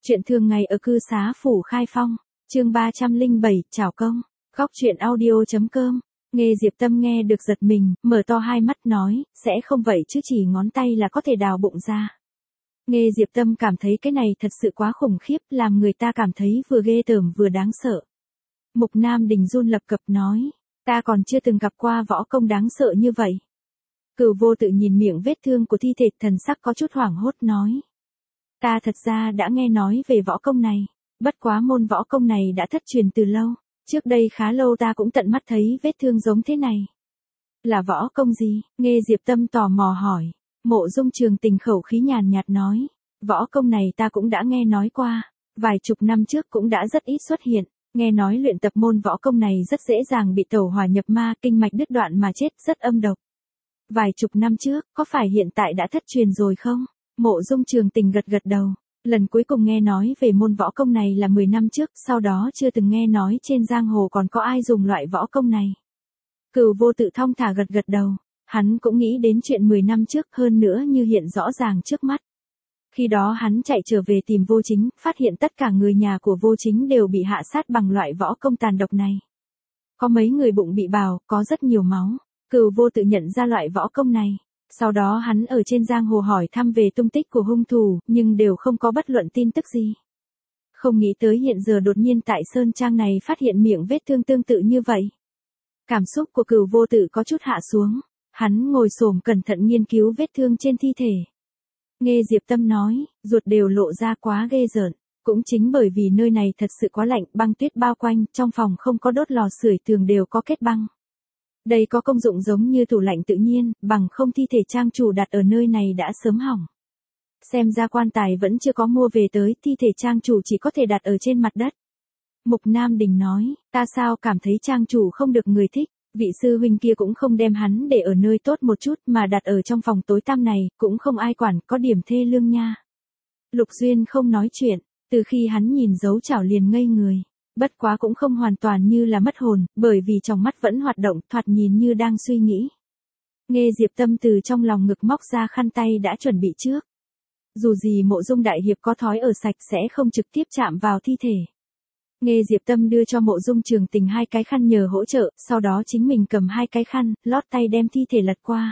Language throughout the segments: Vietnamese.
Chuyện thường ngày ở cư xá phủ Khai Phong, chương 307, chào công, góc chuyện audio.com. Nghe Diệp Tâm nghe được giật mình, mở to hai mắt nói, sẽ không vậy chứ, chỉ ngón tay là có thể đào bụng ra. Nghe Diệp Tâm cảm thấy cái này thật sự quá khủng khiếp, làm người ta cảm thấy vừa ghê tởm vừa đáng sợ. Mục Nam Đình run lập cập nói, ta còn chưa từng gặp qua võ công đáng sợ như vậy. Cửu Vô Tự nhìn miệng vết thương của thi thể, thần sắc có chút hoảng hốt nói. Ta thật ra đã nghe nói về võ công này, bất quá môn võ công này đã thất truyền từ lâu, trước đây khá lâu ta cũng tận mắt thấy vết thương giống thế này. Là võ công gì? Nghe Diệp Tâm tò mò hỏi. Mộ Dung Trường Tình khẩu khí nhàn nhạt nói, võ công này ta cũng đã nghe nói qua, vài chục năm trước cũng đã rất ít xuất hiện, nghe nói luyện tập môn võ công này rất dễ dàng bị tẩu hỏa nhập ma, kinh mạch đứt đoạn mà chết, rất âm độc. Vài chục năm trước, có phải hiện tại đã thất truyền rồi không? Mộ Dung Trường Tình gật gật đầu, lần cuối cùng nghe nói về môn võ công này là 10 năm trước, sau đó chưa từng nghe nói trên giang hồ còn có ai dùng loại võ công này. Cửu Vô Tự thong thả gật gật đầu, hắn cũng nghĩ đến chuyện 10 năm trước, hơn nữa như hiện rõ ràng trước mắt. Khi đó hắn chạy trở về tìm Vô Chính, phát hiện tất cả người nhà của Vô Chính đều bị hạ sát bằng loại võ công tàn độc này. Có mấy người bụng bị bào, có rất nhiều máu. Cửu Vô Tự nhận ra loại võ công này. Sau đó hắn ở trên giang hồ hỏi thăm về tung tích của hung thủ, nhưng đều không có bất luận tin tức gì. Không nghĩ tới hiện giờ đột nhiên tại Sơn Trang này phát hiện miệng vết thương tương tự như vậy. Cảm xúc của Cửu Vô Tự có chút hạ xuống, hắn ngồi xổm cẩn thận nghiên cứu vết thương trên thi thể. Nghe Diệp Tâm nói, ruột đều lộ ra, quá ghê rợn, cũng chính bởi vì nơi này thật sự quá lạnh, băng tuyết bao quanh, trong phòng không có đốt lò sưởi, tường đều có kết băng. Đây có công dụng giống như tủ lạnh tự nhiên, bằng không thi thể trang chủ đặt ở nơi này đã sớm hỏng. Xem ra quan tài vẫn chưa có mua về tới, thi thể trang chủ chỉ có thể đặt ở trên mặt đất. Mục Nam Đình nói, ta sao cảm thấy trang chủ không được người thích, vị sư huynh kia cũng không đem hắn để ở nơi tốt một chút mà đặt ở trong phòng tối tăm này, cũng không ai quản, có điểm thê lương nha. Lục Duyên không nói chuyện, từ khi hắn nhìn dấu chảo liền ngây người. Bất quá cũng không hoàn toàn như là mất hồn, bởi vì trong mắt vẫn hoạt động, thoạt nhìn như đang suy nghĩ. Nghe Diệp Tâm từ trong lòng ngực móc ra khăn tay đã chuẩn bị trước. Dù gì Mộ Dung đại hiệp có thói ở sạch sẽ không trực tiếp chạm vào thi thể. Nghe Diệp Tâm đưa cho Mộ Dung Trường Tình hai cái khăn nhờ hỗ trợ, sau đó chính mình cầm hai cái khăn, lót tay đem thi thể lật qua.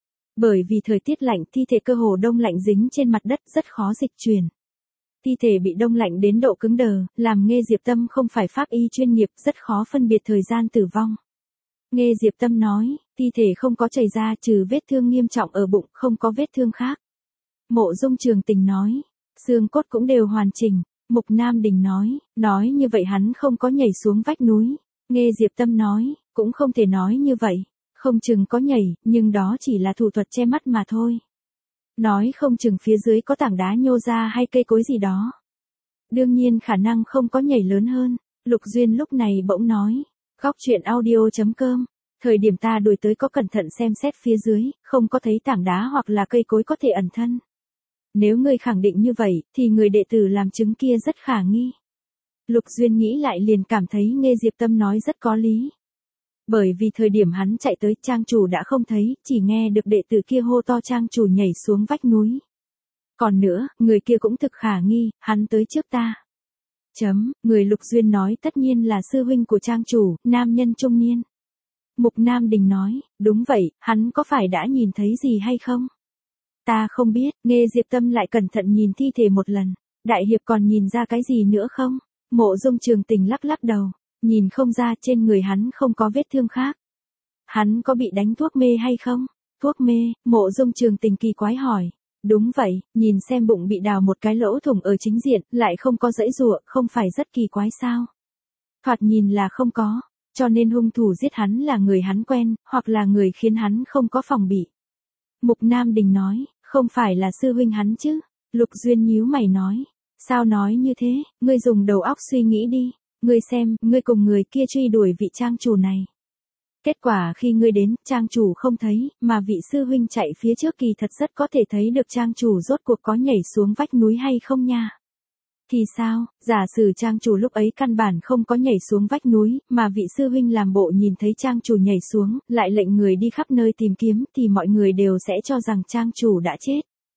Bởi vì thời tiết lạnh, thi thể cơ hồ đông lạnh dính trên mặt đất, rất khó dịch chuyển. Thi thể bị đông lạnh đến độ cứng đờ, làm Nghe Diệp Tâm không phải pháp y chuyên nghiệp, rất khó phân biệt thời gian tử vong. Nghe Diệp Tâm nói, thi thể không có chảy ra, trừ vết thương nghiêm trọng ở bụng, không có vết thương khác. Mộ Dung Trường Tình nói, xương cốt cũng đều hoàn chỉnh. Mục Nam Đình nói như vậy hắn không có nhảy xuống vách núi. Nghe Diệp Tâm nói, cũng không thể nói như vậy, không chừng có nhảy, nhưng đó chỉ là thủ thuật che mắt mà thôi. Nói không chừng phía dưới có tảng đá nhô ra hay cây cối gì đó. Đương nhiên khả năng không có nhảy lớn hơn. Lục Duyên lúc này bỗng nói, góc chuyện audio.com, thời điểm ta đuổi tới có cẩn thận xem xét phía dưới, không có thấy tảng đá hoặc là cây cối có thể ẩn thân. Nếu ngươi khẳng định như vậy, thì người đệ tử làm chứng kia rất khả nghi. Lục Duyên nghĩ lại liền cảm thấy Nghe Diệp Tâm nói rất có lý. Bởi vì thời điểm hắn chạy tới, trang chủ đã không thấy, chỉ nghe được đệ tử kia hô to trang chủ nhảy xuống vách núi. Còn nữa, người kia cũng thực khả nghi, hắn tới trước ta. Người Lục Duyên nói tất nhiên là sư huynh của trang chủ, nam nhân trung niên. Mục Nam Đình nói, đúng vậy, hắn có phải đã nhìn thấy gì hay không? Ta không biết. Nghe Diệp Tâm lại cẩn thận nhìn thi thể một lần. Đại hiệp còn nhìn ra cái gì nữa không? Mộ Dung Trường Tình lắc lắc đầu. Nhìn không ra, trên người hắn không có vết thương khác. Hắn có bị đánh thuốc mê hay không? Thuốc mê? Mộ Dung Trường Tình kỳ quái hỏi. Đúng vậy, nhìn xem bụng bị đào một cái lỗ thủng ở chính diện, lại không có giãy giụa, không phải rất kỳ quái sao? Thoạt nhìn là không có, cho nên hung thủ giết hắn là người hắn quen, hoặc là người khiến hắn không có phòng bị. Mục Nam Đình nói, không phải là sư huynh hắn chứ? Lục Duyên nhíu mày nói, sao nói như thế, ngươi dùng đầu óc suy nghĩ đi, ngươi xem, ngươi cùng người kia truy đuổi vị trang chủ này. Kết quả khi ngươi đến, trang chủ không thấy, mà vị sư huynh chạy phía trước kỳ thật rất có thể thấy được trang chủ rốt cuộc có nhảy xuống vách núi hay không nha. Thì sao, giả sử trang chủ lúc ấy căn bản không có nhảy xuống vách núi, mà vị sư huynh làm bộ nhìn thấy trang chủ nhảy xuống, lại lệnh người đi khắp nơi tìm kiếm, thì mọi người đều sẽ cho rằng trang chủ đã chết.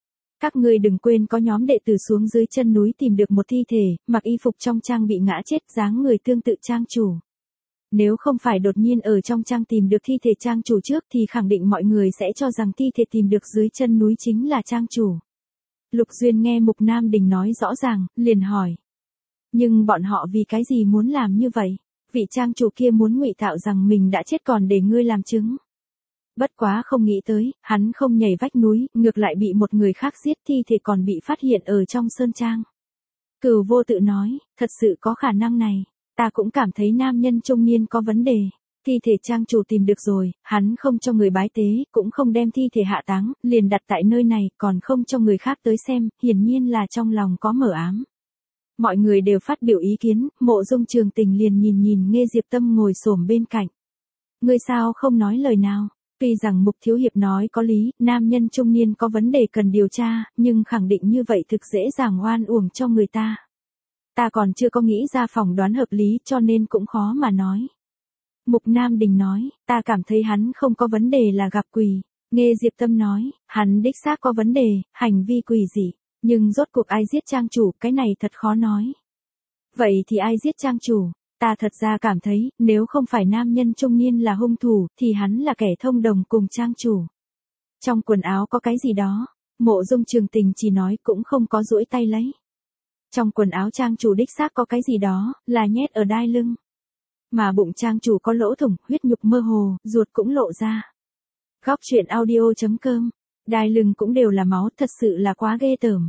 Các ngươi đừng quên có nhóm đệ tử xuống dưới chân núi tìm được một thi thể, mặc y phục trong trang bị ngã chết, dáng người tương tự trang chủ. Nếu không phải đột nhiên ở trong trang tìm được thi thể trang chủ trước thì khẳng định mọi người sẽ cho rằng thi thể tìm được dưới chân núi chính là trang chủ. Lục Duyên nghe Mục Nam Đình nói rõ ràng, liền hỏi. Nhưng bọn họ vì cái gì muốn làm như vậy? Vị trang chủ kia muốn ngụy tạo rằng mình đã chết còn để ngươi làm chứng. Bất quá không nghĩ tới, hắn không nhảy vách núi, ngược lại bị một người khác giết, thi thể còn bị phát hiện ở trong sơn trang. Cửu Vô Tự nói, thật sự có khả năng này. Ta cũng cảm thấy nam nhân trung niên có vấn đề. Thi thể trang chủ tìm được rồi, hắn không cho người bái tế, cũng không đem thi thể hạ táng, liền đặt tại nơi này, còn không cho người khác tới xem, hiển nhiên là trong lòng có mờ ám. Mọi người đều phát biểu ý kiến, Mộ Dung Trường Tình liền nhìn Nghe Diệp Tâm ngồi xổm bên cạnh. Ngươi sao không nói lời nào? Tuy rằng Mục thiếu hiệp nói có lý, nam nhân trung niên có vấn đề cần điều tra, nhưng khẳng định như vậy thực dễ dàng oan uổng cho người ta. Ta còn chưa có nghĩ ra phỏng đoán hợp lý cho nên cũng khó mà nói. Mục Nam Đình nói, ta cảm thấy hắn không có vấn đề là gặp quỷ. Nghe Diệp Tâm nói, hắn đích xác có vấn đề, hành vi quỷ dị. Nhưng rốt cuộc ai giết trang chủ, cái này thật khó nói. Vậy thì ai giết trang chủ? Ta thật ra cảm thấy, nếu không phải nam nhân trung niên là hung thủ, thì hắn là kẻ thông đồng cùng trang chủ. Trong quần áo có cái gì đó, Mộ Dung Trường Tình chỉ nói cũng không có duỗi tay lấy. Trong quần áo trang chủ đích xác có cái gì đó, là nhét ở đai lưng. Mà bụng trang chủ có lỗ thủng, huyết nhục mơ hồ, ruột cũng lộ ra. Góc truyện audio.com, đai lưng cũng đều là máu, thật sự là quá ghê tởm.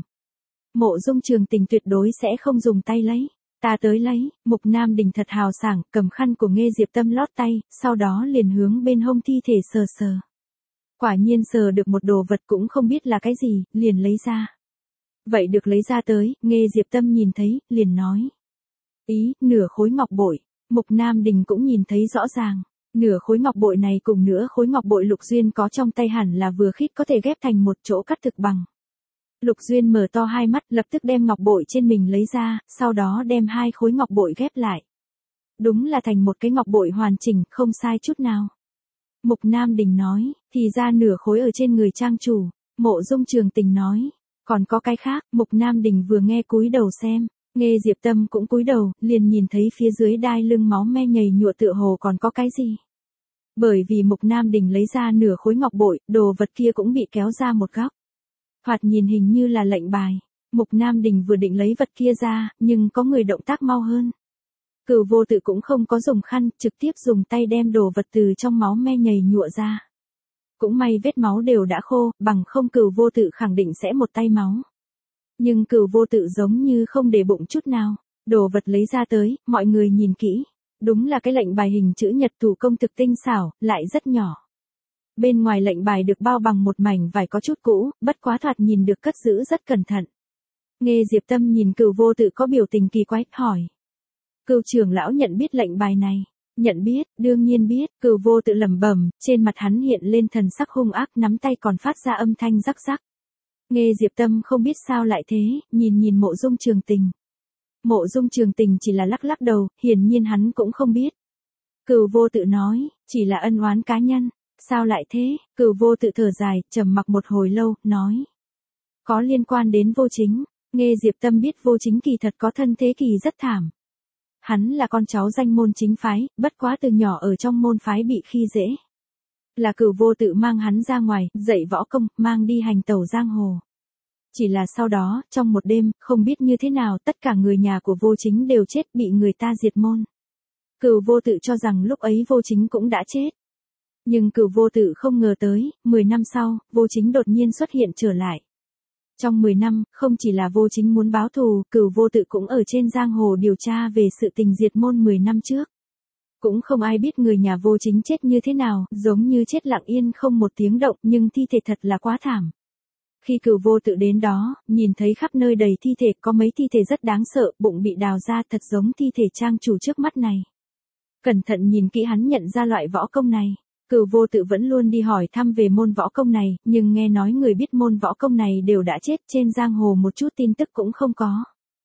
Mộ Dung Trường Tình tuyệt đối sẽ không dùng tay lấy. Ta tới lấy, Mục Nam Đình thật hào sảng, cầm khăn của Nghe Diệp Tâm lót tay, sau đó liền hướng bên hông thi thể sờ sờ. Quả nhiên sờ được một đồ vật cũng không biết là cái gì, liền lấy ra. Vậy được lấy ra tới, Nghe Diệp Tâm nhìn thấy, liền nói. Ý, nửa khối ngọc bội. Mục Nam Đình cũng nhìn thấy rõ ràng. Nửa khối ngọc bội này cùng nửa khối ngọc bội Lục Duyên có trong tay hẳn là vừa khít có thể ghép thành một chỗ cắt thực bằng. Lục Duyên mở to hai mắt lập tức đem ngọc bội trên mình lấy ra, sau đó đem hai khối ngọc bội ghép lại. Đúng là thành một cái ngọc bội hoàn chỉnh, không sai chút nào. Mục Nam Đình nói, thì ra nửa khối ở trên người trang chủ. Mộ Dung Trường Tình nói, còn có cái khác. Mục Nam Đình vừa nghe cúi đầu xem, Nghe Diệp Tâm cũng cúi đầu, liền nhìn thấy phía dưới đai lưng máu me nhầy nhụa tựa hồ còn có cái gì. Bởi vì Mục Nam Đình lấy ra nửa khối ngọc bội, đồ vật kia cũng bị kéo ra một góc. Thoạt nhìn hình như là lệnh bài. Mục Nam Đình vừa định lấy vật kia ra, nhưng có người động tác mau hơn. Cửu Vô Tự cũng không có dùng khăn, trực tiếp dùng tay đem đồ vật từ trong máu me nhầy nhụa ra. Cũng may vết máu đều đã khô, bằng không Cửu Vô Tự khẳng định sẽ một tay máu. Nhưng Cửu Vô Tự giống như không để bụng chút nào. Đồ vật lấy ra tới, mọi người nhìn kỹ. Đúng là cái lệnh bài hình chữ nhật thủ công thực tinh xảo, lại rất nhỏ. Bên ngoài lệnh bài được bao bằng một mảnh vải có chút cũ, bất quá thoạt nhìn được cất giữ rất cẩn thận. Nghe Diệp Tâm nhìn Cửu Vô Tự có biểu tình kỳ quái, hỏi. Cửu trưởng lão nhận biết lệnh bài này. Nhận biết, đương nhiên biết. Cửu Vô Tự lẩm bẩm, trên mặt hắn hiện lên thần sắc hung ác, nắm tay còn phát ra âm thanh rắc rắc. Nghe Diệp Tâm không biết sao lại thế, nhìn Mộ Dung Trường Tình. Mộ Dung Trường Tình chỉ là lắc lắc đầu, hiển nhiên hắn cũng không biết. Cửu Vô Tự nói, chỉ là ân oán cá nhân. Sao lại thế? Cửu Vô Tự thở dài, trầm mặc một hồi lâu, nói. Có liên quan đến Vô Chính. Nghe Diệp Tâm biết Vô Chính kỳ thật có thân thế kỳ rất thảm. Hắn là con cháu danh môn chính phái, bất quá từ nhỏ ở trong môn phái bị khi dễ. Là Cửu Vô Tự mang hắn ra ngoài, dạy võ công, mang đi hành tẩu giang hồ. Chỉ là sau đó, trong một đêm, không biết như thế nào, tất cả người nhà của Vô Chính đều chết, bị người ta diệt môn. Cửu Vô Tự cho rằng lúc ấy Vô Chính cũng đã chết. Nhưng Cửu Vô Tự không ngờ tới, 10 năm sau, Vô Chính đột nhiên xuất hiện trở lại. Trong 10 năm, không chỉ là Vô Chính muốn báo thù, Cửu Vô Tự cũng ở trên giang hồ điều tra về sự tình diệt môn 10 năm trước. Cũng không ai biết người nhà Vô Chính chết như thế nào, giống như chết lặng yên không một tiếng động, nhưng thi thể thật là quá thảm. Khi Cửu Vô Tự đến đó, nhìn thấy khắp nơi đầy thi thể, có mấy thi thể rất đáng sợ, bụng bị đào ra thật giống thi thể trang chủ trước mắt này. Cẩn thận nhìn kỹ hắn nhận ra loại võ công này. Cửu Vô Tự vẫn luôn đi hỏi thăm về môn võ công này, nhưng nghe nói người biết môn võ công này đều đã chết, trên giang hồ một chút tin tức cũng không có.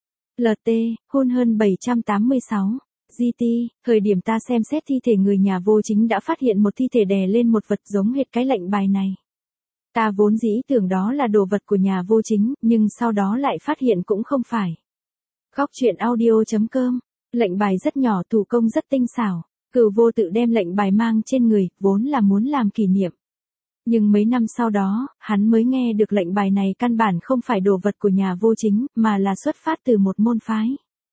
LT, hôn hơn 786. GT, thời điểm ta xem xét thi thể người nhà Vô Chính đã phát hiện một thi thể đè lên một vật giống hệt cái lệnh bài này. Ta vốn dĩ tưởng đó là đồ vật của nhà vô chính, nhưng sau đó lại phát hiện cũng không phải. Góc truyện audio.com. Lệnh bài rất nhỏ, thủ công rất tinh xảo. Cửu Vô Tự đem lệnh bài mang trên người, vốn là muốn làm kỷ niệm. Nhưng mấy năm sau đó, hắn mới nghe được lệnh bài này căn bản không phải đồ vật của nhà vô chính, mà là xuất phát từ một môn phái.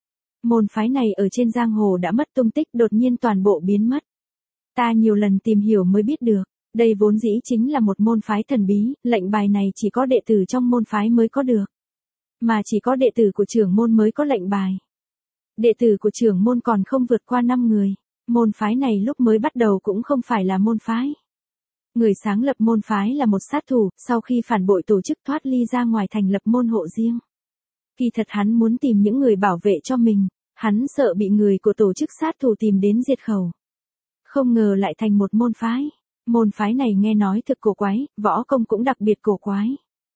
Môn phái này ở trên giang hồ đã mất tung tích, đột nhiên toàn bộ biến mất. Ta nhiều lần tìm hiểu mới biết được, đây vốn dĩ chính là một môn phái thần bí, lệnh bài này chỉ có đệ tử trong môn phái mới có được. Mà chỉ có đệ tử của trưởng môn mới có lệnh bài. Đệ tử của trưởng môn còn không vượt qua 5 người. Môn phái này lúc mới bắt đầu cũng không phải là môn phái. Người sáng lập môn phái là một sát thủ, sau khi phản bội tổ chức thoát ly ra ngoài thành lập môn hộ riêng. Kỳ thật hắn muốn tìm những người bảo vệ cho mình, hắn sợ bị người của tổ chức sát thủ tìm đến diệt khẩu. Không ngờ lại thành một môn phái. Môn phái này nghe nói thực cổ quái, võ công cũng đặc biệt cổ quái.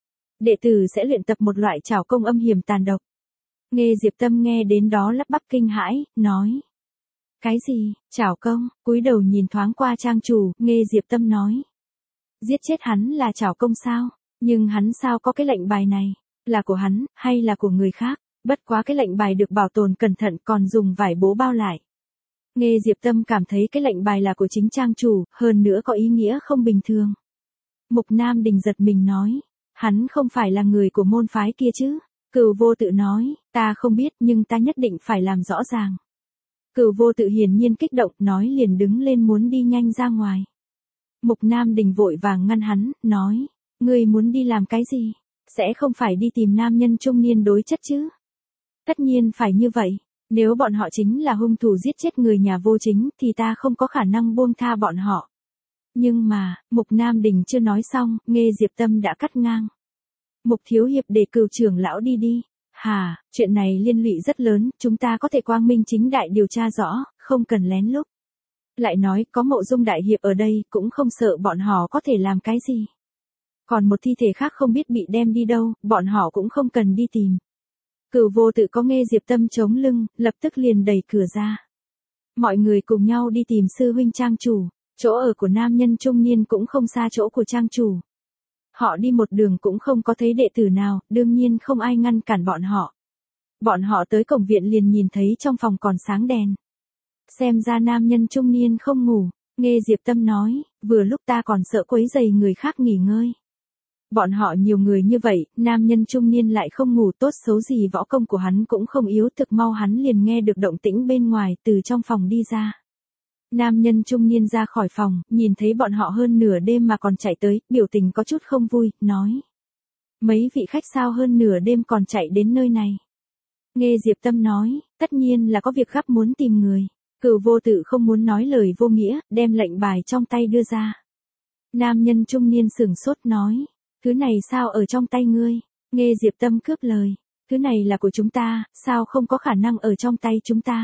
Đệ tử sẽ luyện tập một loại trảo công âm hiểm tàn độc. Nghe Diệp Tâm nghe đến đó lắp bắp kinh hãi, nói. Cái gì, trảo công, cúi đầu nhìn thoáng qua trang chủ, nghe Diệp Tâm nói. Giết chết hắn là trảo công sao, nhưng hắn sao có cái lệnh bài này, là của hắn, hay là của người khác, bất quá cái lệnh bài được bảo tồn cẩn thận còn dùng vải bố bao lại. Nghe Diệp Tâm cảm thấy cái lệnh bài là của chính trang chủ, hơn nữa có ý nghĩa không bình thường. Mục Nam Đình giật mình nói, hắn không phải là người của môn phái kia chứ? Cửu Vô Tự nói, ta không biết nhưng ta nhất định phải làm rõ ràng. Cửu Vô Tự hiển nhiên kích động, nói liền đứng lên muốn đi nhanh ra ngoài. Mục Nam Đình vội vàng ngăn hắn, nói, ngươi muốn đi làm cái gì? Sẽ không phải đi tìm nam nhân trung niên đối chất chứ? Tất nhiên phải như vậy, nếu bọn họ chính là hung thủ giết chết người nhà vô chính thì ta không có khả năng buông tha bọn họ. Nhưng mà, Mục Nam Đình chưa nói xong, nghe Diệp Tâm đã cắt ngang. Mục thiếu hiệp để Cửu trưởng lão đi đi. Hà, chuyện này liên lụy rất lớn, chúng ta có thể quang minh chính đại điều tra rõ, không cần lén lút. Lại nói, có Mộ Dung đại hiệp ở đây, cũng không sợ bọn họ có thể làm cái gì. Còn một thi thể khác không biết bị đem đi đâu, bọn họ cũng không cần đi tìm. Cửu Vô Tự có nghe Diệp Tâm chống lưng, lập tức liền đẩy cửa ra. Mọi người cùng nhau đi tìm sư huynh trang chủ, chỗ ở của nam nhân trung niên cũng không xa chỗ của trang chủ. Họ đi một đường cũng không có thấy đệ tử nào, đương nhiên không ai ngăn cản bọn họ. Bọn họ tới cổng viện liền nhìn thấy trong phòng còn sáng đèn. Xem ra nam nhân trung niên không ngủ, nghe Diệp Tâm nói, vừa lúc ta còn sợ quấy rầy người khác nghỉ ngơi. Bọn họ nhiều người như vậy, nam nhân trung niên lại không ngủ, tốt xấu gì võ công của hắn cũng không yếu, thực mau hắn liền nghe được động tĩnh bên ngoài, từ trong phòng đi ra. Nam nhân trung niên ra khỏi phòng, nhìn thấy bọn họ hơn nửa đêm mà còn chạy tới, biểu tình có chút không vui, nói. Mấy vị khách sao hơn nửa đêm còn chạy đến nơi này. Nghe Diệp Tâm nói, tất nhiên là có việc gấp muốn tìm người. Cửu Vô Tự không muốn nói lời vô nghĩa, đem lệnh bài trong tay đưa ra. Nam nhân trung niên sửng sốt nói, thứ này sao ở trong tay ngươi? Nghe Diệp Tâm cướp lời, thứ này là của chúng ta, sao không có khả năng ở trong tay chúng ta?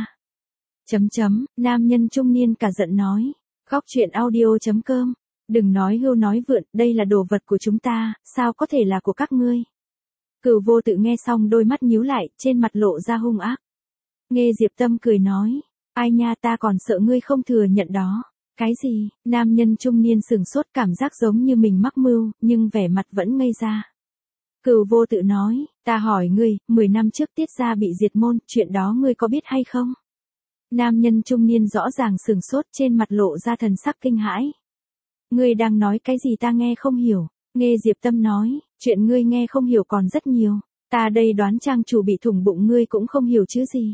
Nam nhân trung niên cả giận nói, góc truyện audio.com, đừng nói hưu nói vượn, đây là đồ vật của chúng ta, sao có thể là của các ngươi? Cửu Vô Tự nghe xong đôi mắt nhíu lại, trên mặt lộ ra hung ác. Nghe Diệp Tâm cười nói, ai nha, ta còn sợ ngươi không thừa nhận đó. Cái gì? Nam nhân trung niên sửng sốt, cảm giác giống như mình mắc mưu, nhưng vẻ mặt vẫn ngây ra. Cửu Vô Tự nói, ta hỏi ngươi, 10 năm trước Tiết gia bị diệt môn, chuyện đó ngươi có biết hay không? Nam nhân trung niên rõ ràng sửng sốt, trên mặt lộ ra thần sắc kinh hãi. Ngươi đang nói cái gì ta nghe không hiểu. Nghe Diệp Tâm nói, chuyện ngươi nghe không hiểu còn rất nhiều. Ta đây đoán trang chủ bị thủng bụng ngươi cũng không hiểu chứ gì.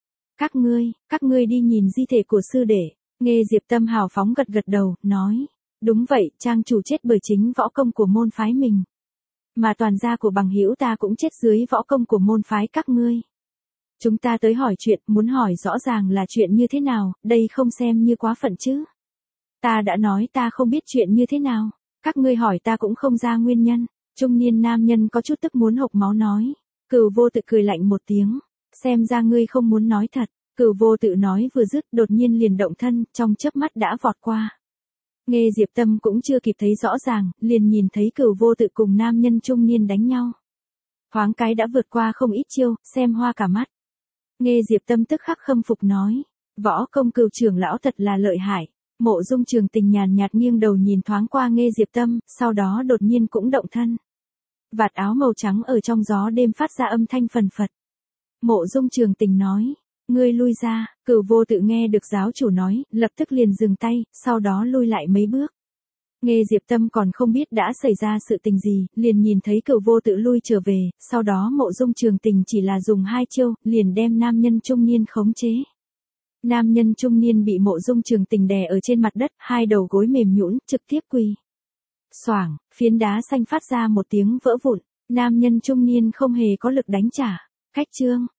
Các ngươi đi nhìn di thể của sư đệ. Nghe Diệp Tâm hào phóng gật gật đầu, nói. Đúng vậy, trang chủ chết bởi chính võ công của môn phái mình. Mà toàn gia của bằng hữu ta cũng chết dưới võ công của môn phái các ngươi. Chúng ta tới hỏi chuyện, muốn hỏi rõ ràng là chuyện như thế nào, đây không xem như quá phận chứ. Ta đã nói ta không biết chuyện như thế nào, các ngươi hỏi ta cũng không ra nguyên nhân. Trung niên nam nhân có chút tức muốn hộc máu nói. Cửu Vô Tự cười lạnh một tiếng, xem ra ngươi không muốn nói thật. Cửu Vô Tự nói vừa dứt, đột nhiên liền động thân, trong chớp mắt đã vọt qua. Nghe Diệp Tâm cũng chưa kịp thấy rõ ràng, liền nhìn thấy Cửu Vô Tự cùng nam nhân trung niên đánh nhau. Thoáng cái đã vượt qua không ít chiêu, xem hoa cả mắt. Nghe Diệp Tâm tức khắc khâm phục nói, võ công Cửu trưởng lão thật là lợi hại. Mộ Dung Trường Tình nhàn nhạt nghiêng đầu nhìn thoáng qua Nghê Diệp Tâm, sau đó đột nhiên cũng động thân. Vạt áo màu trắng ở trong gió đêm phát ra âm thanh phần phật. Mộ Dung Trường Tình nói, ngươi lui ra, Cửu Vô Tự nghe được giáo chủ nói, lập tức liền dừng tay, sau đó lui lại mấy bước. Nghê Diệp Tâm còn không biết đã xảy ra sự tình gì, liền nhìn thấy Cửu Vô Tự lui trở về, sau đó Mộ Dung Trường Tình chỉ là dùng 2 chiêu, liền đem nam nhân trung niên khống chế. Nam nhân trung niên bị Mộ Dung Trường Tình đè ở trên mặt đất, 2 đầu gối mềm nhũn, trực tiếp quỳ. Xoảng, phiến đá xanh phát ra một tiếng vỡ vụn, nam nhân trung niên không hề có lực đánh trả. Khách trương,